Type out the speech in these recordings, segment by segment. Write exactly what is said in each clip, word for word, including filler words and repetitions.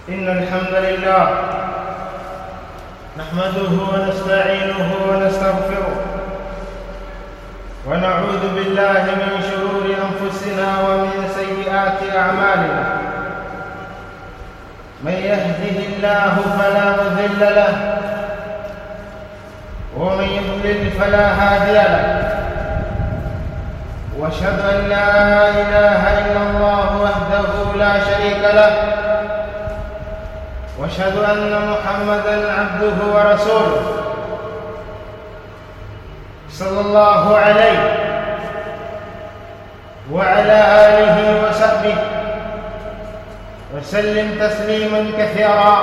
إن الحمد لله نحمده ونستعينه ونستغفره ونعوذ بالله من شرور أنفسنا ومن سيئات أعمالنا. من يهده الله فلا مضل له ومن يضلل فلا هادي له، واشهد أن لا إله إلا الله وحده لا شريك له، واشهد أن محمدًا عبده ورسوله صلى الله عليه وعلى آله وصحبه وسلم تسليمًا كثيرا.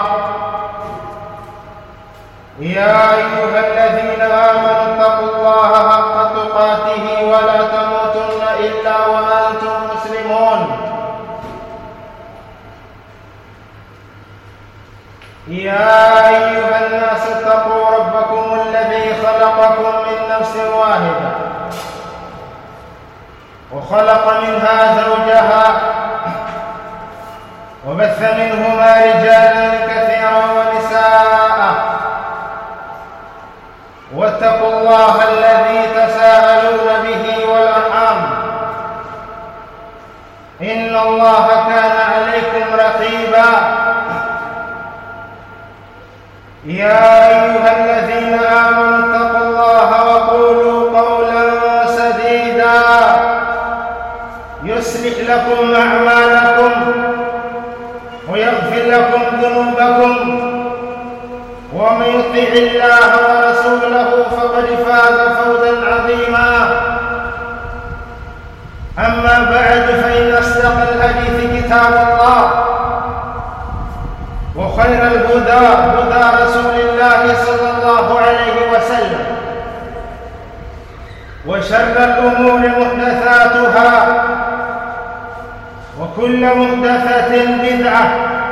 يا أيها الذين آمنوا اتقوا الله حق تقاته ولا تموتن إلا وأنتم مسلمون. يا أيها الناس اتقوا ربكم الذي خلقكم من نفس واحدة وخلق منها زوجها وبث منهما رجالا كثيرا ونساء، واتقوا الله الذي تساءلون به والأرحام إن الله كان عليكم رقيبا. يا أيها الذين آمنوا اتقوا الله وقولوا قولا سديدا يصلح لكم أعمالكم ويغفر لكم ذنوبكم، ومن يطع الله ورسوله فقد فاز فوزا عظيما. أما بعد، فإن أصدق الحديث كتاب الله، وخير الهدى هدى رسول الله صلى الله عليه وسلم، وشر الأمور محدثاتها، وكل محدثة بدعة،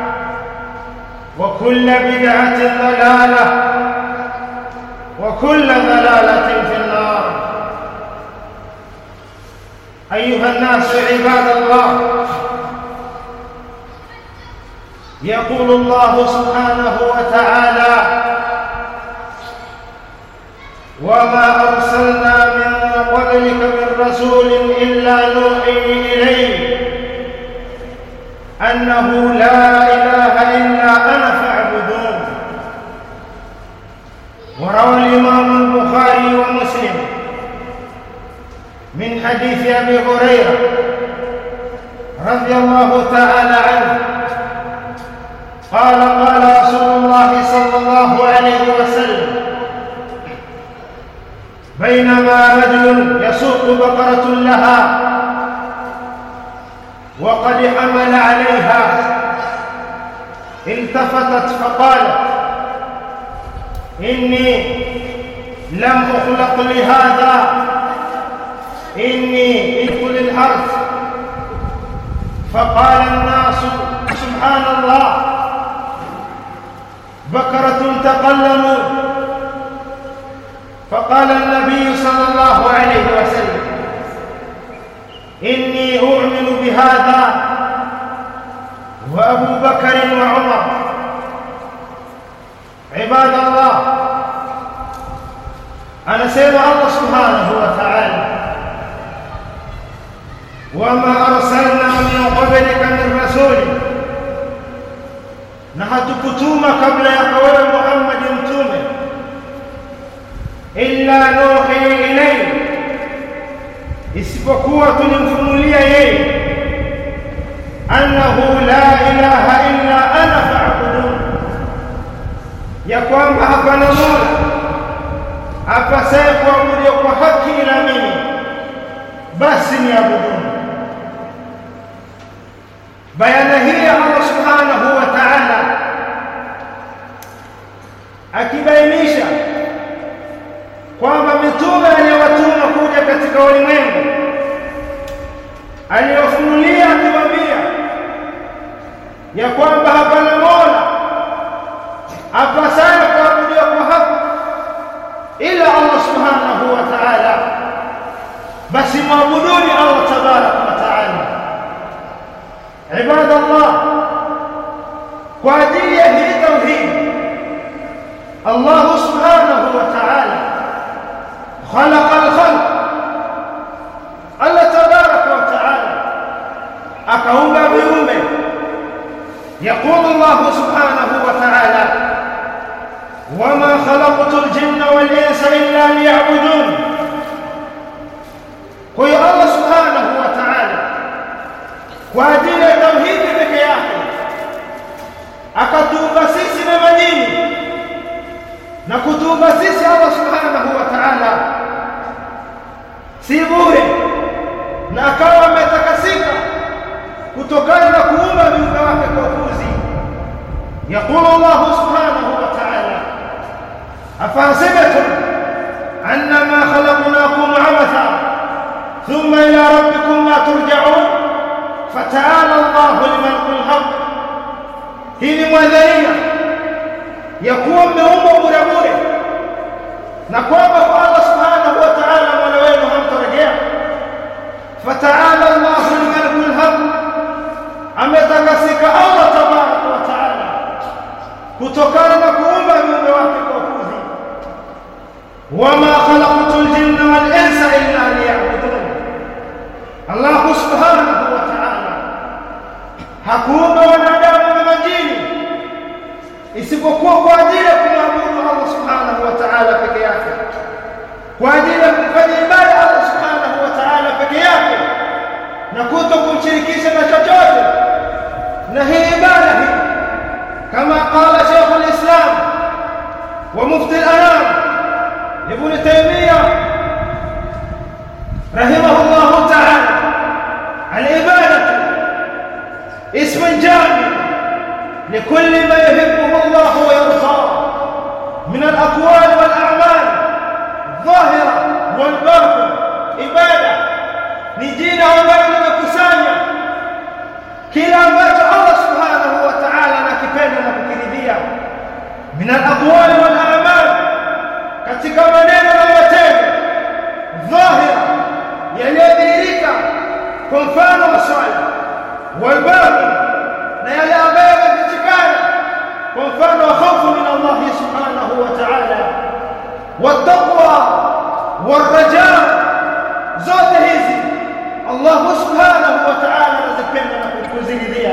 وكل بدعة ضلالة، وكل ضلالة في النار. أيها الناس عباد الله، يقول الله سبحانه وتعالى: وما أرسلنا من قبلك من رسول إلا نوحي إليه أنه لا إله إلا أنا فاعبدون. وروى الإمام البخاري ومسلم من حديث أبي هريرة رضي الله تعالى عنه قال: قال رسول الله صلى الله عليه وسلم: بينما رجل يسوق بقرة لها وقد حمل عليها التفتت فقالت: إني لم أخلق لهذا، إني ادخل الحرث. فقال الناس: سبحان الله، بقرة تقلموا. فقال النبي صلى الله عليه وسلم: إني أؤمن بهذا وأبو بكر وعمر. عباد الله، أنا سيد الله سبحانه وتعالى: وما أرسلنا من قبلك من رسول، na hatukutuma kabla yako wewe Muhammad mtume, illa nuhi ilayhi, isipokuwa tulimfunulia yeye, annahu la ilaha illa ana fa'budun, ya kwamba hapana mola apasaye kuabudiwa kwa haki ila mimi, basi niabuduni. Bayana hii Allah subhanahu wa ta'ala akibainisha kwamba mitume aliyowatuma kuja katika ulimwengu, aliyofunulia akiwaambia ya kwamba hapana mola apasaye kuabudiwa kwa haki ila Allah subhanahu wa ta'ala, basi muabuduni Allah tabaraka wa ta'ala. عباد الله، kwa ajili ya hii tauhid. Allah subhanahu wa ta'ala khalaqa al-khalq, Allah tabaraka wa ta'ala akaumba viumbe. يقول الله سبحانه وتعالى وما خلقت الجن والإنس إلا ليعبدون. kwa hiyo Allah subhanahu wa ta'ala kwa ajili ya tauhidi pekee yake akatuumba sisi na majini, na kutuumba sisi Allah subhanahu wa ta'ala si bure, na akawa ametakasika kutokana na kuumba viumbe wake kwa ufuzi. يقول الله سبحانه وتعالى أفحسبتم أنما خلقناكم عبثا ثم إلى ربكم لا ترجعون فتعالى الله الملك الحق. hii ni mwadharia ya kuwa mmeumba bure bure na kwamba kwa Allah subhanahu wa ta'ala mola wenu hamtarejea. Fataala Allahu al-malikul haq, ametakasika Allah tabaraka wa ta'ala kutokana na kuumba viumbe wake kwa ufuzi. Wama khalaqtul jinna wal insa illa liya'budun. Allah subhanahu wa ta'ala hakuumba wanadamu na majini isipokuwa kwa ajili ya kumwabudu Allah subhanahu wa ta'ala peke yake, kwa ajili ya kufanya ibada Allah subhanahu wa ta'ala peke yake na kuto kumshirikisha na chochote. Na hii ibada hii kama qala Sheikh al-Islam wa Mufti al-Anam Ibn Taymiyyah rahimahullah ta'ala, al-ibadatu ismun jami' لكل ما يحبه الله ويرضاه من الأقوال والأعمال الظاهرة والباطنة. ibada ni jina ambalo limekusanya kila ambacho Allah subhanahu wa ta'ala anakipenda na kukiridhia, min al-aqwal wal a'mal, katika maneno na matendo, dhahira yaliyodhihirika kwa mfano wa swala, wal batin, na yale ambayo yamefichikana kwa mfano wa hofu min Allah subhanahu wa ta'ala, wat taqwa wal raja. zote hizi Allah subhanahu wa ta'ala anazipenda na kuziridhia.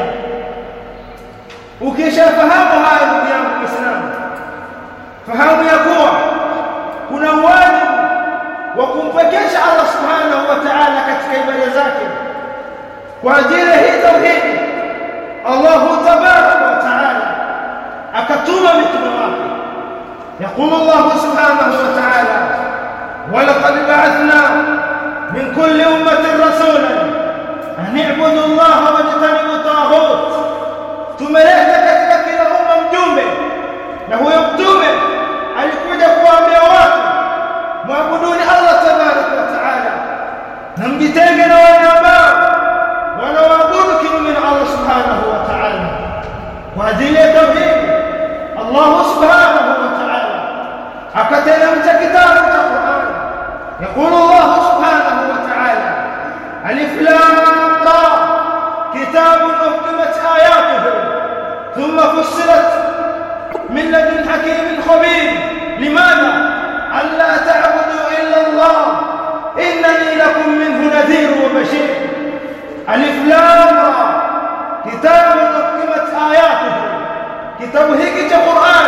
Ukishafahamu haya ndugu yangu Muislamu, fahamu ya kuwa kuna wajibu wa kumpekesha Allah subhanahu wa ta'ala katika ibada zake. Kwa ajili ya hii tauhidi Allah tabaraka wa ta'ala akatuma mitume wake. يقول الله سبحانه وتعالى ولقد بعثنا من كل أمة رسولا أن اعبدوا الله واجتنبوا الطاغوت. tumeleta katika kila umma mjumbe, na huyo mtume alikuja kuwaambia watu muabuduni Allah tabaraka wa ta'ala na mjitenge na wale ambao wanaabudu kinyume na Allah subhanahu wa ta'ala. Kwa ajili ya tauhid Allah subhanahu wa ta'ala akateremsha kitabu cha Qur'an. يقول الله سبحانه وتعالى ألف لام را كتاب أحكمت آياته ثم فصلت من لدن حكيم خبير. لماذا؟ ألا تعبدوا إلا الله إنني لكم منه نذير وبشير. ألف لام را كتاب أحكمت آياته، كتاب هيك قرآن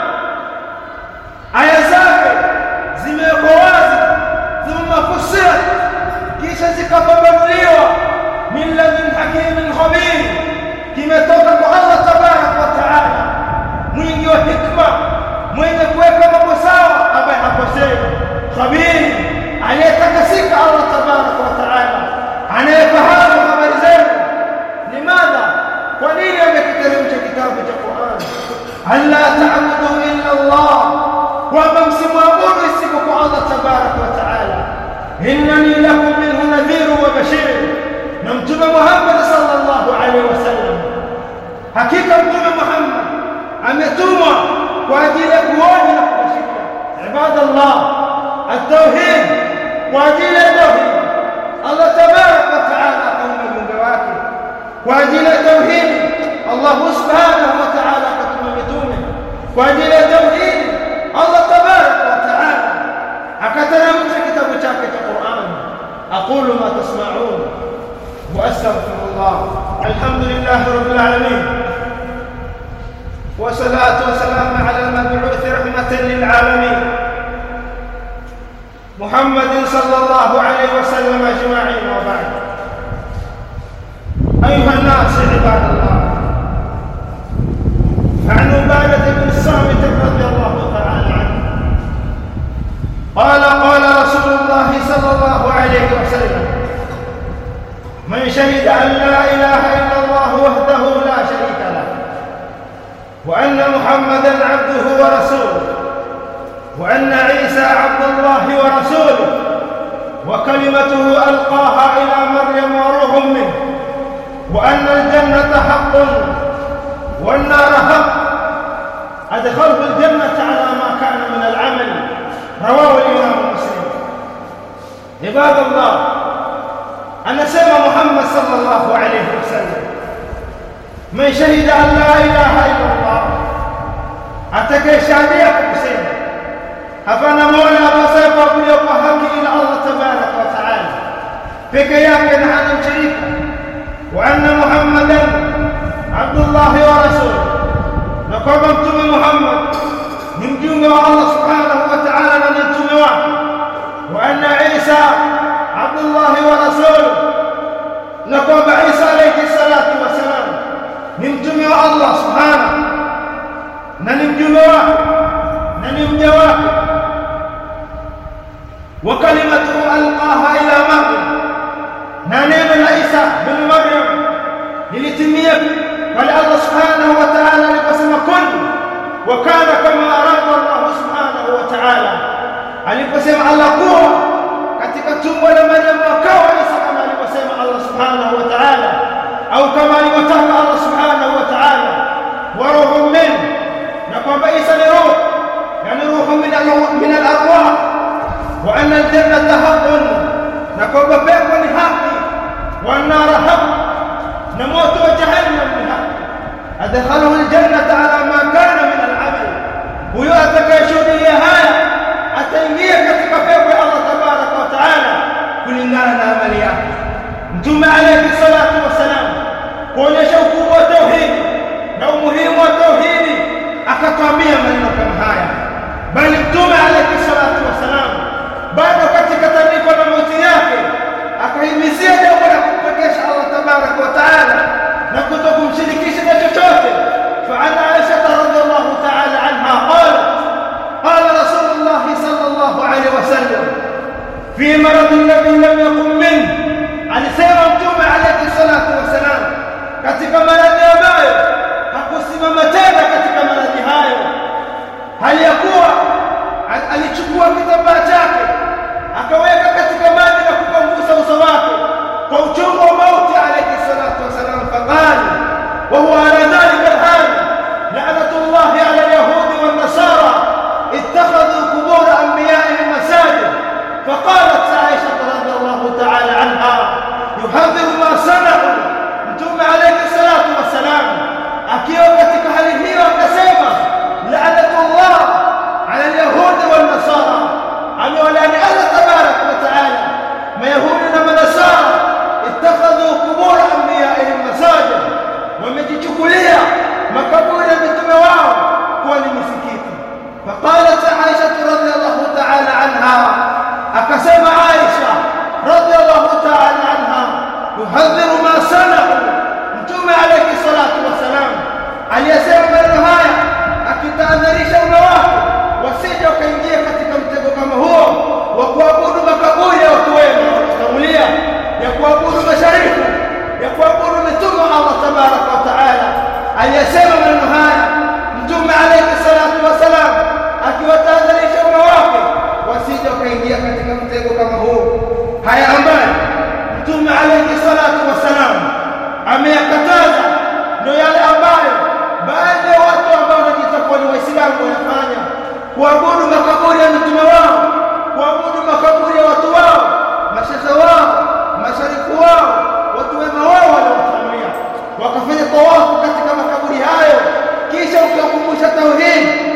آية zake zimewekwa wazi, thumma fussilat, kisha zikafafanuliwa, min ladun hakimin khabir, kimetoka kwa Allah tabaraka wa ta'ala mwingi wa hikma, mwenye kuweka mambo sawa ambaye hakosei, khabir aliyetakasika Allah tabaraka wa ta'ala, anayefahamu habari zenu. Limadha? kwa nini amekiteremsha kitabu cha Qur'an? alla ta'budu illa Allah, kwamba msimwabudu isipokuwa Allah tabaraka wa ta'ala. innani lakum minhu nadhirun wa bashir. na mtume Muhammad sallallahu alaihi wasallam, hakika mtume Muhammad ametumwa kwa ajili ya kuonya na kubashiria. ibadallah, at-tauhid, kwa ajili ya tauhid Allah tabaraka wa ta'ala akaumba viumbe wake. kwa ajili ya tauhid Allah subhanahu wa ta'ala kwa ajili ya tauhid Allah tabarak wa taala akateremsha kitabu chake cha Qur'an. aqulu ma tasma'un wa astaghfirullah. alhamdulillah rabbil alamin wa salatu wa salam ala al-mab'uth rahmatan lil alamin Muhammadin sallallahu alaihi wasallam ajma'in. wa ba'd. أيها الناس عباد الله، عن عبادة بن الصامت رضي الله تعالى عنه قال قال رسول الله صلى الله عليه وسلم: من شهد أن لا إله إلا الله وحده لا شريك له وأن محمدا عبده ورسوله وأن عيسى عبد الله ورسوله وكلمته ألقاها إلى مريم وروح منه وأن الجنة حق والنار حق أدخله الجنة على ما كان من العمل. رواه الإمام مسلم. عباد الله، أنا سمع محمد صلى الله عليه وسلم: من شهد أن لا إله إلا الله، أتكي شهادية كسينة أفانا مولا بصيب وبليق وحكي إلى الله تبارك وتعالى فكياك نحن شريكا وأن محمدا عبد الله ورسوله، نقوم بمتم محمد نمجم الله سبحانه وتعالى نمتم واحد، وأن عيسى عبد الله ورسوله، نقوم بعيسى عليه الصلاة والسلام نمتم الله سبحانه نمجم واحد نمجم واحد، وكلمته ألقاها إلى مريم، نانين عيسى بن مريم للتميم قال الله سبحانه وتعالى لقسم كن وكان كما أراد الله سبحانه وتعالى. aliposema Allah kuwa katika tumbo la Maryam akawa Isa kama aliposema Allah subhanahu wa ta'ala, au kama alivyotaka Allah subhanahu wa ta'ala. wa ruhun min, na kwamba Isa ni roho, yani ruhu min al-arwah. wa anna al-jannata haqqun, na kwamba pepo ni haki. wa an-nara haqq, na moto wa jahannam ni haki. adkhalahu al-jannata ala ma kana min al-amal, huyo atakayeshuhudia haya ataingia katika pepo ya Allah tabaraka wa taala kulingana na amali yake. Mtume alayhi salatu wasalam kuonyesha ukubwa wa tauhidi na umuhimu wa tauhidi akatwambia maneno kama haya, bali Mtume alayhi salatu wasalam bado katika tandiko la mauti yake akahimizia jambo la kumpekesha Allah tabaraka wa taala na kutokumshirikisha na chochote. فعن عائشة رضي الله تعالى عنها قالت: قال رسول الله صلى الله عليه وسلم في مرض الذي لم يقم منه، alisema Mtume alayhi salatu wasalam katika maradhi ambayo hakusimama tena katika maradhi hayo, hali ya kuwa alichukua kitambaa chake akaweka katika maji na kupangusa uso wake kwa uchungu wa mauti alayhi salatu wasalam. faqala wa huwa ala dhalika alhal la'natullahi ala alyahudi wan nasara اتخذوا قبور انبيائهم مساجد. فقالت عائشه رضي الله تعالى عنها يحذر ما صنعوا. Mtume alayhi salatu wasalam akiwa katika hali hiyo akasema la'natullah ala alyahudi wan nasara, amewalani Allah tabarak wa taala mayahudi na manasara, ittakhadhu qubur anbiya'ihim masajid, wamejichukulia makaburi ya mitume wao kuwa ni misikiti. فقالت عائشة رضي الله تعالى عنها أكسم عائشة رضي الله تعالى عنها يحذر ما صنعوا. Mtume عليه الصلاة والسلام aliyesema maneno haya akitahadharisha umma wake wasije wakaingia katika mtego kama huo wa kuabudu makaburi ya watu wema waliotangulia, ya kuabudu masharifu, ya kuabudu mitume wa Allah tabaraka wa taala. Aliyesema maneno haya Mtume alayhi salatu wasalam akiwatahadharisha umma wake wasije wakaingia katika mtego kama huu. Haya ambayo Mtume alayhi salatu wasalam ameyakataza ndio yale ambayo baadhi ya watu ambao wanajitakuwa ni Waislamu wanafanya, kuabudu makaburi ya mitume wao, kuabudu makaburi ya watu wao, mashehe wao, masharifu wao, watu wema wao waliotangulia, wakafanya tawafu katika makaburi hayo, kisha ukiwakumbusha tauhid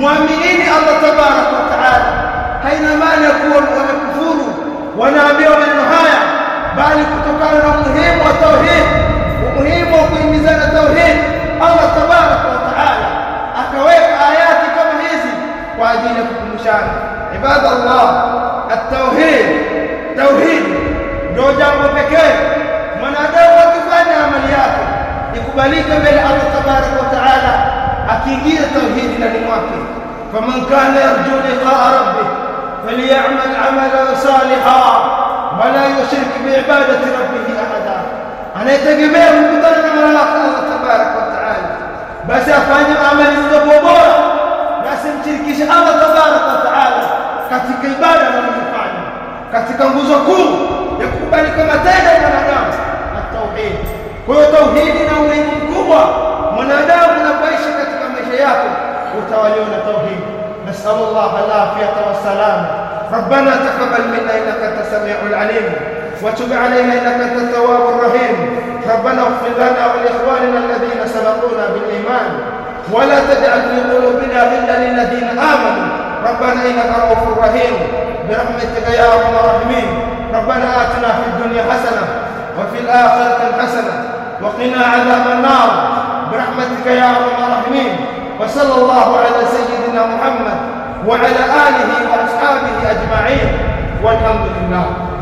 muaminini Allah tabaraka wa taala. Haina maana kuwa wamekufuru wanaambia maneno haya, bali kutokana na umuhimu wa tauhid, umuhimu wa kuhimizana tauhid, Allah tabaraka wa taala akaweka ayati kama hizi kwa ajili ya kukumbushana. Ibadallah, at-tauhid, tauhid ndio jambo pekee mwanadamu akifanya amali yake ikubalike mbele Allah tabaraka wa taala akiingia tauhid ndani mwake. Faman kana yarju liqa'a rabbih falyamal 'amalan salihan wa la yushrik bi'ibadati rabbih ahada. Anayetegemea kukutana na Mola Allah tabaraka wa taala, basi afanye amali zilizo bora na simshirikishe Allah tabaraka wa taala katika ibada anayofanya, katika nguzo kuu ya kukubalika matendo ya mwanadamu na tauhid. Kwa hiyo tauhid ina umuhimu mkubwa. Mwanadamu anapoishi katika maisha yake utawaliwa na tauhid. Nasallallahu al-afiyata was-salam. ربنا تقبل منا انك انت السميع العليم وتب علينا انك انت التواب الرحيم. ربنا اغفر لنا ولاخواننا الذين سبقونا بالايمان ولا تجعل في قلوبنا غلا للذين امنوا ربنا انك رؤوف رحيم برحمتك يا ارحم الراحمين. ربنا آتنا في الدنيا حسنه وفي الاخره حسنه وقنا عذاب النار برحمتك يا ارحم الراحمين. وصلى الله على سيدنا محمد وعلى آله وأصحابه أجمعين والحمد لله.